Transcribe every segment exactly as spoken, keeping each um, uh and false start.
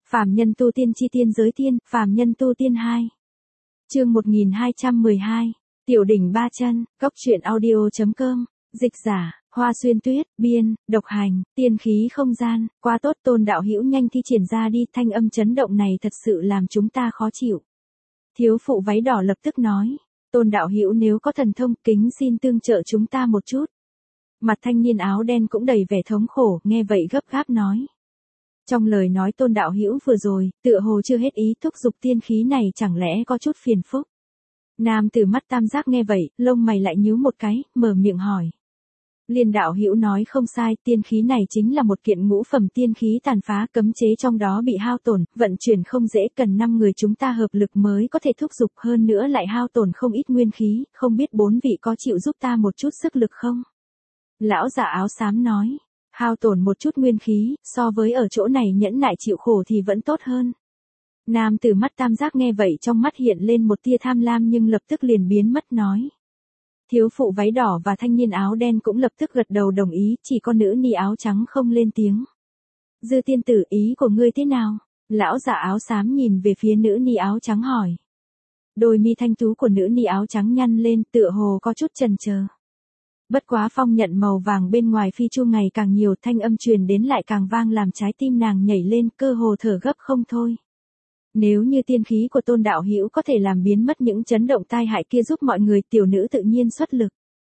Phàm nhân tu tiên chi tiên giới tiên, phàm nhân tu tiên hai. Chương một nghìn hai trăm mười hai. Tiểu đỉnh ba chân, góc truyện audio chấm com, dịch giả, Hoa Xuyên Tuyết, biên, độc hành, tiên khí không gian, quá tốt Tôn đạo hữu nhanh thi triển ra đi, thanh âm chấn động này thật sự làm chúng ta khó chịu. Thiếu phụ váy đỏ lập tức nói, Tôn đạo hữu nếu có thần thông, kính xin tương trợ chúng ta một chút. Mặt thanh niên áo đen cũng đầy vẻ thống khổ, nghe vậy gấp gáp nói. Trong lời nói Tôn đạo hữu vừa rồi, tựa hồ chưa hết ý thúc giục tiên khí này chẳng lẽ có chút phiền phức. Nam tử mắt tam giác nghe vậy, lông mày lại nhíu một cái, mở miệng hỏi. Liên đạo hữu nói không sai, tiên khí này chính là một kiện ngũ phẩm tiên khí tàn phá, cấm chế trong đó bị hao tổn, vận chuyển không dễ, cần năm người chúng ta hợp lực mới có thể thúc giục, hơn nữa lại hao tổn không ít nguyên khí, không biết bốn vị có chịu giúp ta một chút sức lực không? Lão già áo xám nói, hao tổn một chút nguyên khí, so với ở chỗ này nhẫn nại chịu khổ thì vẫn tốt hơn. Nam tử mắt tam giác nghe vậy trong mắt hiện lên một tia tham lam nhưng lập tức liền biến mất nói. Thiếu phụ váy đỏ và thanh niên áo đen cũng lập tức gật đầu đồng ý, chỉ có nữ ni áo trắng không lên tiếng. Dư tiên tử, ý của ngươi thế nào? Lão già áo xám nhìn về phía nữ ni áo trắng hỏi. Đôi mi thanh tú của nữ ni áo trắng nhăn lên, tựa hồ có chút chần chờ. Bất quá phong nhận màu vàng bên ngoài phi chu ngày càng nhiều, thanh âm truyền đến lại càng vang làm trái tim nàng nhảy lên, cơ hồ thở gấp không thôi. Nếu như tiên khí của Tôn đạo hữu có thể làm biến mất những chấn động tai hại kia giúp mọi người, tiểu nữ tự nhiên xuất lực.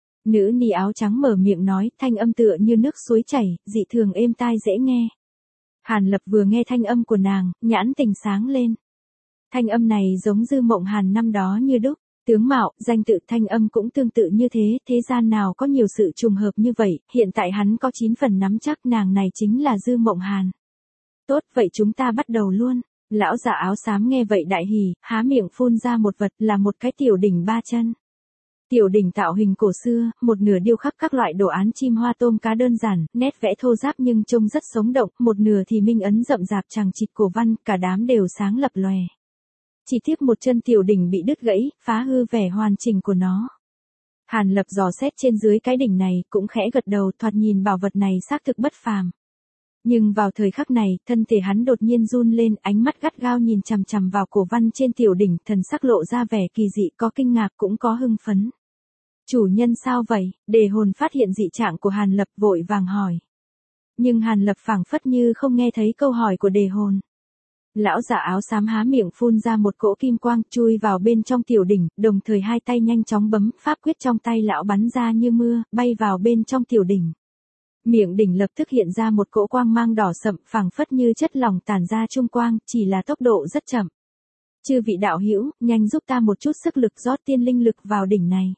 Nữ ni áo trắng mở miệng nói, thanh âm tựa như nước suối chảy, dị thường êm tai dễ nghe. Hàn Lập vừa nghe thanh âm của nàng, nhãn tình sáng lên. Thanh âm này giống Dư Mộng Hàn năm đó như đúc, tướng mạo, danh tự, thanh âm cũng tương tự như thế, thế gian nào có nhiều sự trùng hợp như vậy, hiện tại hắn có chín phần nắm chắc nàng này chính là Dư Mộng Hàn. Tốt, vậy chúng ta bắt đầu luôn. Lão già áo xám nghe vậy đại hỉ, há miệng phun ra một vật là một cái tiểu đỉnh ba chân. Tiểu đỉnh tạo hình cổ xưa, một nửa điêu khắc các loại đồ án chim hoa tôm cá đơn giản, nét vẽ thô ráp nhưng trông rất sống động, một nửa thì minh ấn rậm rạp chằng chịt cổ văn, cả đám đều sáng lập lòe. Chỉ tiếc một chân tiểu đỉnh bị đứt gãy, phá hư vẻ hoàn chỉnh của nó. Hàn Lập dò xét trên dưới cái đỉnh này, cũng khẽ gật đầu, thoạt nhìn bảo vật này xác thực bất phàm. Nhưng vào thời khắc này, thân thể hắn đột nhiên run lên, ánh mắt gắt gao nhìn chằm chằm vào cổ văn trên tiểu đỉnh, thần sắc lộ ra vẻ kỳ dị, có kinh ngạc cũng có hưng phấn. Chủ nhân sao vậy? Đề hồn phát hiện dị trạng của Hàn Lập vội vàng hỏi. Nhưng Hàn Lập phảng phất như không nghe thấy câu hỏi của đề hồn. Lão già áo xám há miệng phun ra một cỗ kim quang chui vào bên trong tiểu đỉnh, đồng thời hai tay nhanh chóng bấm, pháp quyết trong tay lão bắn ra như mưa, bay vào bên trong tiểu đỉnh. Miệng đỉnh lập tức hiện ra một cỗ quang mang đỏ sậm, phảng phất như chất lỏng tản ra trung quang, chỉ là tốc độ rất chậm. Chư vị đạo hữu, nhanh giúp ta một chút sức lực rót tiên linh lực vào đỉnh này.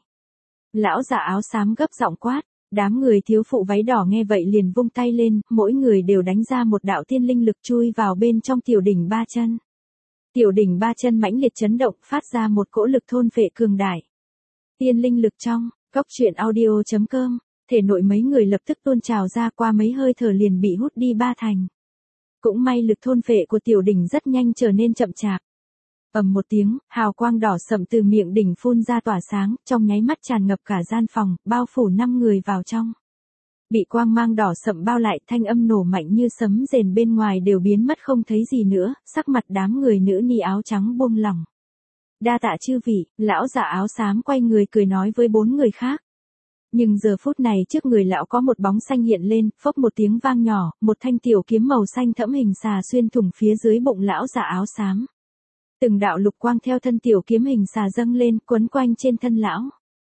Lão già áo xám gấp giọng quát, đám người thiếu phụ váy đỏ nghe vậy liền vung tay lên, mỗi người đều đánh ra một đạo tiên linh lực chui vào bên trong tiểu đỉnh ba chân. Tiểu đỉnh ba chân mãnh liệt chấn động, phát ra một cỗ lực thôn phệ cường đại. Tiên linh lực trong, góc truyện audio chấm com. Thể nội mấy người lập tức tuôn trào ra, qua mấy hơi thở liền bị hút đi ba thành. Cũng may lực thôn phệ của tiểu đỉnh rất nhanh trở nên chậm chạp. Ầm một tiếng, hào quang đỏ sậm từ miệng đỉnh phun ra tỏa sáng, trong nháy mắt tràn ngập cả gian phòng, bao phủ năm người vào trong. Bị quang mang đỏ sậm bao lại, thanh âm nổ mạnh như sấm rền bên ngoài đều biến mất không thấy gì nữa, sắc mặt đám người nữ ni áo trắng buông lỏng. Đa tạ chư vị, lão già áo xám quay người cười nói với bốn người khác. Nhưng giờ phút này trước người lão có một bóng xanh hiện lên, phốc một tiếng vang nhỏ, một thanh tiểu kiếm màu xanh thẫm hình xà xuyên thủng phía dưới bụng lão già áo xám. Từng đạo lục quang theo thân tiểu kiếm hình xà dâng lên, quấn quanh trên thân lão.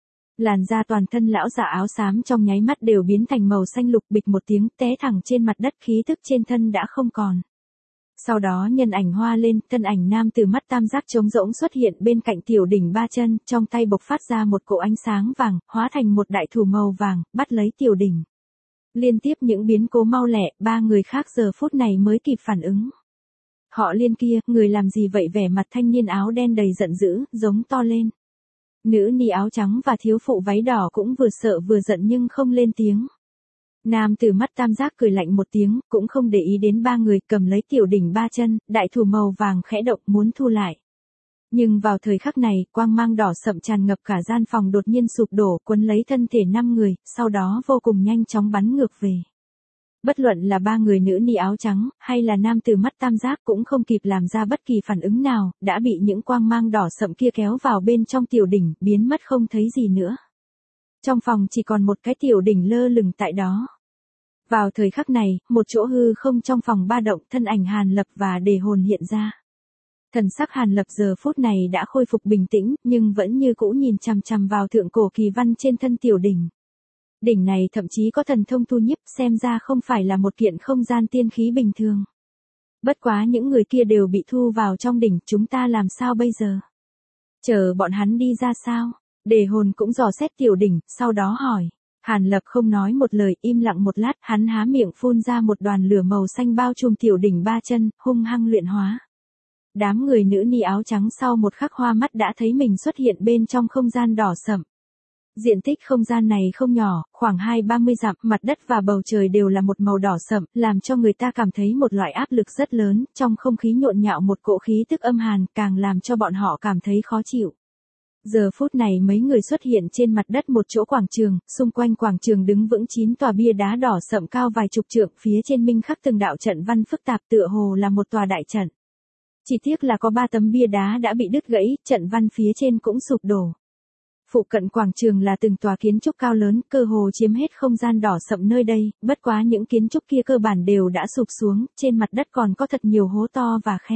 Làn da toàn thân lão già áo xám trong nháy mắt đều biến thành màu xanh lục, bịch một tiếng té thẳng trên mặt đất, khí thức trên thân đã không còn. Sau đó nhân ảnh hoa lên, thân ảnh nam từ mắt tam giác trống rỗng xuất hiện bên cạnh tiểu đỉnh ba chân, trong tay bộc phát ra một cỗ ánh sáng vàng, hóa thành một đại thủ màu vàng, bắt lấy tiểu đỉnh. Liên tiếp những biến cố mau lẹ, ba người khác giờ phút này mới kịp phản ứng. Họ Liên kia, người làm gì vậy? Vẻ mặt thanh niên áo đen đầy giận dữ, giống to lên. Nữ ni áo trắng và thiếu phụ váy đỏ cũng vừa sợ vừa giận nhưng không lên tiếng. Nam từ mắt tam giác cười lạnh một tiếng, cũng không để ý đến ba người, cầm lấy tiểu đỉnh ba chân, đại thủ màu vàng khẽ động muốn thu lại. Nhưng vào thời khắc này, quang mang đỏ sậm tràn ngập cả gian phòng đột nhiên sụp đổ, quấn lấy thân thể năm người, sau đó vô cùng nhanh chóng bắn ngược về. Bất luận là ba người nữ ni áo trắng, hay là nam tử mắt tam giác cũng không kịp làm ra bất kỳ phản ứng nào, đã bị những quang mang đỏ sậm kia kéo vào bên trong tiểu đỉnh, biến mất không thấy gì nữa. Trong phòng chỉ còn một cái tiểu đỉnh lơ lửng tại đó. Vào thời khắc này, một chỗ hư không trong phòng ba động, thân ảnh Hàn Lập và Đề Hồn hiện ra. Thần sắc Hàn Lập giờ phút này đã khôi phục bình tĩnh, nhưng vẫn như cũ nhìn chằm chằm vào thượng cổ kỳ văn trên thân tiểu đỉnh. Đỉnh này thậm chí có thần thông thu nhiếp, xem ra không phải là một kiện không gian tiên khí bình thường. Bất quá những người kia đều bị thu vào trong đỉnh, chúng ta làm sao bây giờ? Chờ bọn hắn đi ra sao? Đề Hồn cũng dò xét tiểu đỉnh, sau đó hỏi. Hàn Lập không nói một lời, im lặng một lát, hắn há miệng phun ra một đoàn lửa màu xanh bao trùm tiểu đỉnh ba chân, hung hăng luyện hóa. Đám người nữ ni áo trắng sau một khắc hoa mắt đã thấy mình xuất hiện bên trong không gian đỏ sẫm. Diện tích không gian này không nhỏ, khoảng hai ba mươi dặm, mặt đất và bầu trời đều là một màu đỏ sẫm, làm cho người ta cảm thấy một loại áp lực rất lớn, trong không khí nhộn nhạo một cỗ khí tức âm hàn, càng làm cho bọn họ cảm thấy khó chịu. Giờ phút này mấy người xuất hiện trên mặt đất một chỗ quảng trường, xung quanh quảng trường đứng vững chín tòa bia đá đỏ sẫm cao vài chục trượng, phía trên minh khắc từng đạo trận văn phức tạp tựa hồ là một tòa đại trận. Chỉ tiếc là có ba tấm bia đá đã bị đứt gãy, trận văn phía trên cũng sụp đổ. Phụ cận quảng trường là từng tòa kiến trúc cao lớn, cơ hồ chiếm hết không gian đỏ sẫm nơi đây, bất quá những kiến trúc kia cơ bản đều đã sụp xuống, trên mặt đất còn có thật nhiều hố to và khe.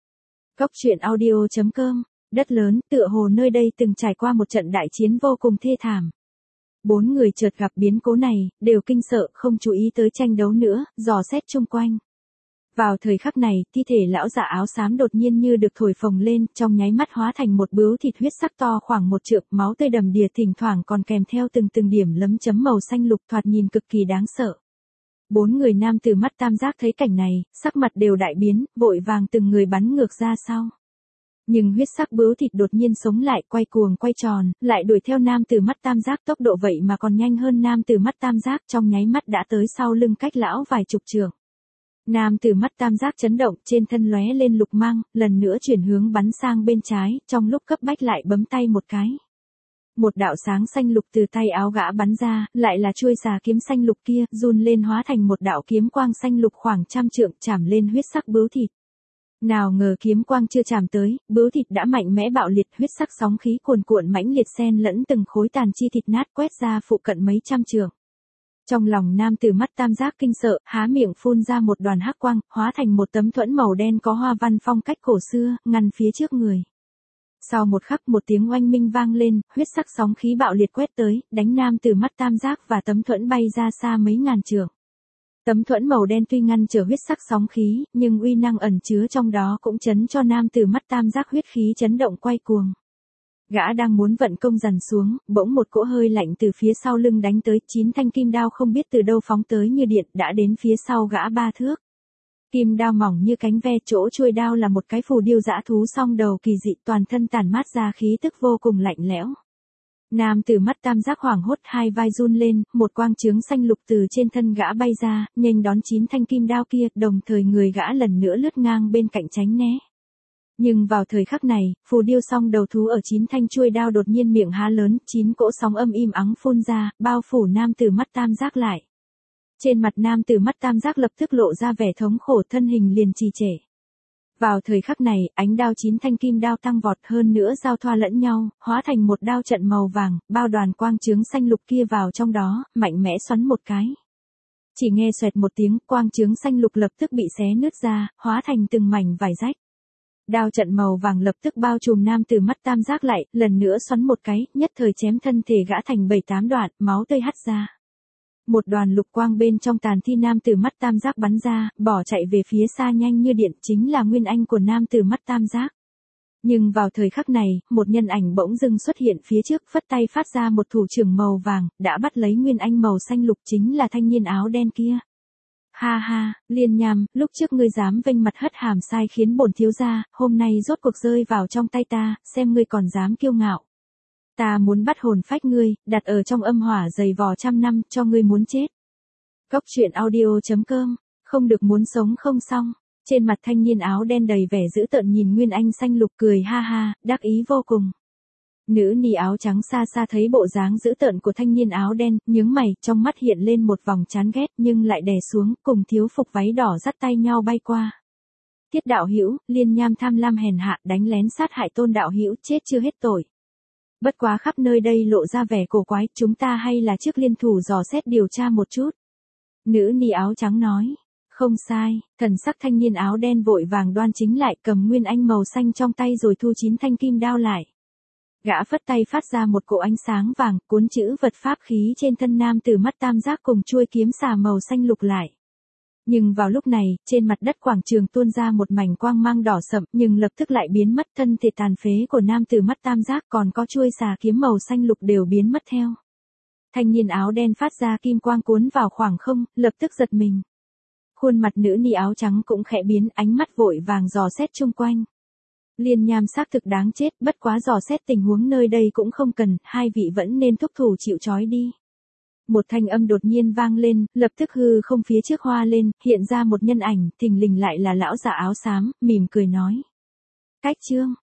Góc truyện audio chấm com, đất lớn, tựa hồ nơi đây từng trải qua một trận đại chiến vô cùng thê thảm. Bốn người chợt gặp biến cố này, đều kinh sợ, không chú ý tới tranh đấu nữa, dò xét chung quanh. Vào thời khắc này, thi thể lão giả áo xám đột nhiên như được thổi phồng lên, trong nháy mắt hóa thành một bướu thịt huyết sắc to khoảng một trượng, máu tươi đầm đìa, thỉnh thoảng còn kèm theo từng từng điểm lấm chấm màu xanh lục, thoạt nhìn cực kỳ đáng sợ. Bốn người nam từ mắt tam giác thấy cảnh này, sắc mặt đều đại biến, vội vàng từng người bắn ngược ra sau. Nhưng huyết sắc bướu thịt đột nhiên sống lại, quay cuồng quay tròn, lại đuổi theo nam từ mắt tam giác, tốc độ vậy mà còn nhanh hơn nam từ mắt tam giác, trong nháy mắt đã tới sau lưng cách lão vài chục trượng. Nam từ mắt tam giác chấn động, trên thân lóe lên lục mang, lần nữa chuyển hướng bắn sang bên trái, trong lúc cấp bách lại bấm tay một cái. Một đạo sáng xanh lục từ tay áo gã bắn ra, lại là chuôi xà kiếm xanh lục kia, run lên hóa thành một đạo kiếm quang xanh lục khoảng trăm trượng, chạm lên huyết sắc bướu thịt. Nào ngờ kiếm quang chưa chạm tới, bướu thịt đã mạnh mẽ bạo liệt, huyết sắc sóng khí cuồn cuộn mãnh liệt xen lẫn từng khối tàn chi thịt nát quét ra phụ cận mấy trăm trượng. Trong lòng nam từ mắt tam giác kinh sợ, há miệng phun ra một đoàn hắc quang, hóa thành một tấm thuẫn màu đen có hoa văn phong cách cổ xưa, ngăn phía trước người. Sau một khắc một tiếng oanh minh vang lên, huyết sắc sóng khí bạo liệt quét tới, đánh nam từ mắt tam giác và tấm thuẫn bay ra xa mấy ngàn trượng. Tấm thuẫn màu đen tuy ngăn trở huyết sắc sóng khí, nhưng uy năng ẩn chứa trong đó cũng chấn cho nam từ mắt tam giác huyết khí chấn động quay cuồng. Gã đang muốn vận công dần xuống, bỗng một cỗ hơi lạnh từ phía sau lưng đánh tới, chín thanh kim đao không biết từ đâu phóng tới như điện, đã đến phía sau gã ba thước. Kim đao mỏng như cánh ve, chỗ chuôi đao là một cái phù điêu dã thú song đầu kỳ dị, toàn thân tản mát ra khí tức vô cùng lạnh lẽo. Nam từ mắt tam giác hoảng hốt, hai vai run lên, một quang chướng xanh lục từ trên thân gã bay ra, nhanh đón chín thanh kim đao kia, đồng thời người gã lần nữa lướt ngang bên cạnh tránh né. Nhưng vào thời khắc này, phù điêu song đầu thú ở chín thanh chuôi đao đột nhiên miệng há lớn, chín cỗ sóng âm im ắng phun ra, bao phủ nam từ mắt tam giác lại. Trên mặt nam từ mắt tam giác lập tức lộ ra vẻ thống khổ, thân hình liền trì trệ. Vào thời khắc này, ánh đao chín thanh kim đao tăng vọt, hơn nữa giao thoa lẫn nhau, hóa thành một đao trận màu vàng, bao đoàn quang chướng xanh lục kia vào trong đó, mạnh mẽ xoắn một cái. Chỉ nghe xoẹt một tiếng, quang chướng xanh lục lập tức bị xé nứt ra, hóa thành từng mảnh vải rách. Đao trận màu vàng lập tức bao trùm nam từ mắt tam giác lại, lần nữa xoắn một cái, nhất thời chém thân thể gã thành bảy tám đoạn, máu tươi hắt ra. Một đoàn lục quang bên trong tàn thi nam từ mắt tam giác bắn ra, bỏ chạy về phía xa nhanh như điện, chính là nguyên anh của nam từ mắt tam giác. Nhưng vào thời khắc này, một nhân ảnh bỗng dưng xuất hiện phía trước, phất tay phát ra một thủ trưởng màu vàng, đã bắt lấy nguyên anh màu xanh lục, chính là thanh niên áo đen kia. Ha ha, Liên Nham, lúc trước ngươi dám vênh mặt hất hàm sai khiến bổn thiếu gia, hôm nay rốt cuộc rơi vào trong tay ta, xem ngươi còn dám kiêu ngạo. Ta muốn bắt hồn phách ngươi, đặt ở trong âm hỏa dày vò trăm năm, cho ngươi muốn chết. Góc truyện audio chấm com, không được muốn sống không xong. Trên mặt thanh niên áo đen đầy vẻ dữ tợn nhìn Nguyên Anh xanh lục cười ha ha, đắc ý vô cùng. Nữ ni áo trắng xa xa thấy bộ dáng dữ tợn của thanh niên áo đen, nhướng mày, trong mắt hiện lên một vòng chán ghét nhưng lại đè xuống, cùng thiếu phục váy đỏ dắt tay nhau bay qua. Tiết đạo hữu, Liên Nham tham lam hèn hạ, đánh lén sát hại Tôn đạo hữu, chết chưa hết tội. Bất quá khắp nơi đây lộ ra vẻ cổ quái, chúng ta hay là trước liên thủ dò xét điều tra một chút. Nữ ni áo trắng nói. Không sai, thần sắc thanh niên áo đen vội vàng đoan chính lại, cầm nguyên anh màu xanh trong tay rồi thu chín thanh kim đao lại. Gã phất tay phát ra một cỗ ánh sáng vàng, cuốn chữ vật pháp khí trên thân nam từ mắt tam giác cùng chuôi kiếm xà màu xanh lục lại. Nhưng vào lúc này, trên mặt đất quảng trường tuôn ra một mảnh quang mang đỏ sậm, nhưng lập tức lại biến mất, thân thể tàn phế của nam từ mắt tam giác còn có chuôi xà kiếm màu xanh lục đều biến mất theo. Thanh niên áo đen phát ra kim quang cuốn vào khoảng không, lập tức giật mình. Khuôn mặt nữ ni áo trắng cũng khẽ biến, ánh mắt vội vàng dò xét chung quanh. Liên Nham xác thực đáng chết, bất quá dò xét tình huống nơi đây cũng không cần, hai vị vẫn nên thúc thủ chịu trói đi. Một thanh âm đột nhiên vang lên, lập tức hư không phía trước hoa lên, hiện ra một nhân ảnh, thình lình lại là lão già áo xám, mỉm cười nói. Cách chương,